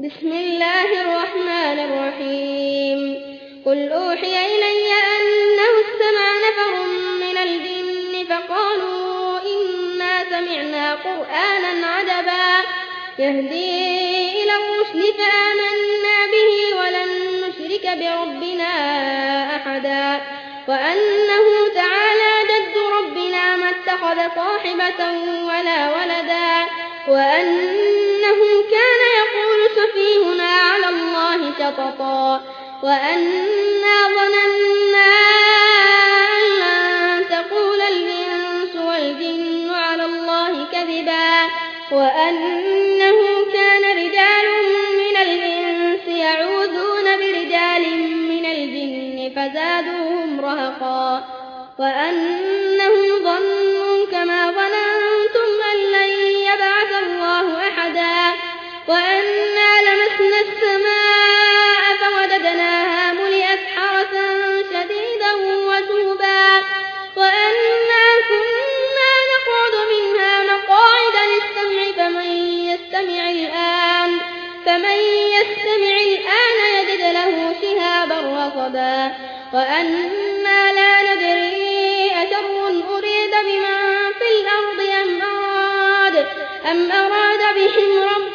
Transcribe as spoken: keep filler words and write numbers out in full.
بسم الله الرحمن الرحيم قل أوحي إلي أنه استمع نفر من الجن فقالوا إنا سمعنا قرآنا عجبا يهدي إلى الرشد فآمنا به ولن نشرك بربنا أحدا وأنه تعالى جد ربنا ما اتخذ صاحبة ولا ولدا وأنه كان يقول سفيهنا على الله شططا وأنا ظننا أن لن تقول الإنس والجن على الله كذبا وأنه كان رجال من الإنس يعوذون برجال من الجن فزادوهم رهقا وأنهم ظنوا كما ظننتم أن لن يبعث الله أحدا وأنا لمسنا السماء فوجدناها ملئت حرسا شديدا وشهبا وأنا كنا نقعد منها مقاعد للسمع فمن يستمع الآن فمن يستمع الآن يجد له شهابا رصدا وأنا لا ندري أشر أريد بمن في الأرض أم أراد, أم أراد بهم رب